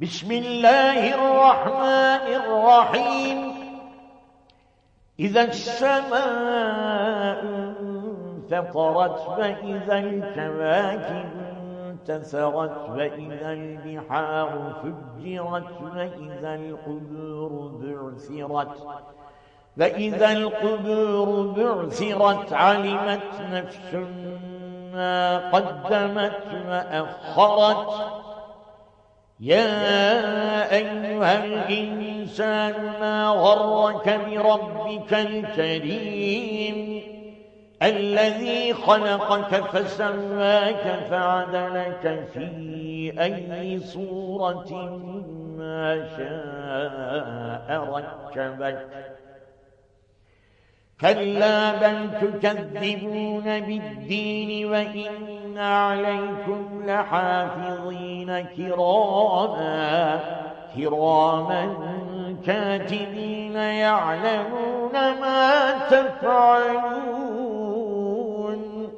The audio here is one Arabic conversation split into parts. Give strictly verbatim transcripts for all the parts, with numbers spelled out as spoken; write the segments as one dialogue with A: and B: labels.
A: بسم الله الرحمن الرحيم إذا السماء انفطرت فإذا الكواكب انتثرت فإذا البحار فجرت فإذا القبور بعثرت فإذا القبور بعثرت علمت نفس ما قدمت وأخرت يا أيها الإنسان ما غرك بربك الكريم الذي خلقك فسواك فعدلك في أي صورة ما شاء ركبك كلا بل تكذبون بالدين وإن عليكم لحافظين كراما كراما كاتبين يعلمون ما تفعلون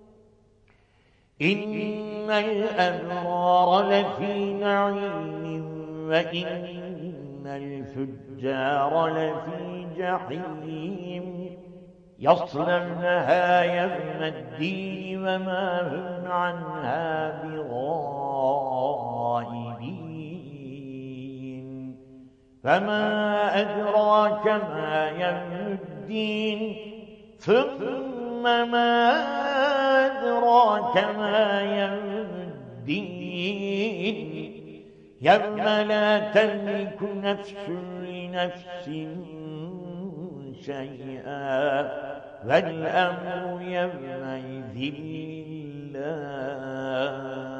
A: إن الأبرار لفي نعيم وإن الفجار لفي جحيم يصلونها يوم الدين وما هم عنها بغائبين فما أدراك ما يوم الدين ثم ما أدراك ما يوم الدين يوم لا تملك نفس لنفس شيئا والأمر يومئذ لله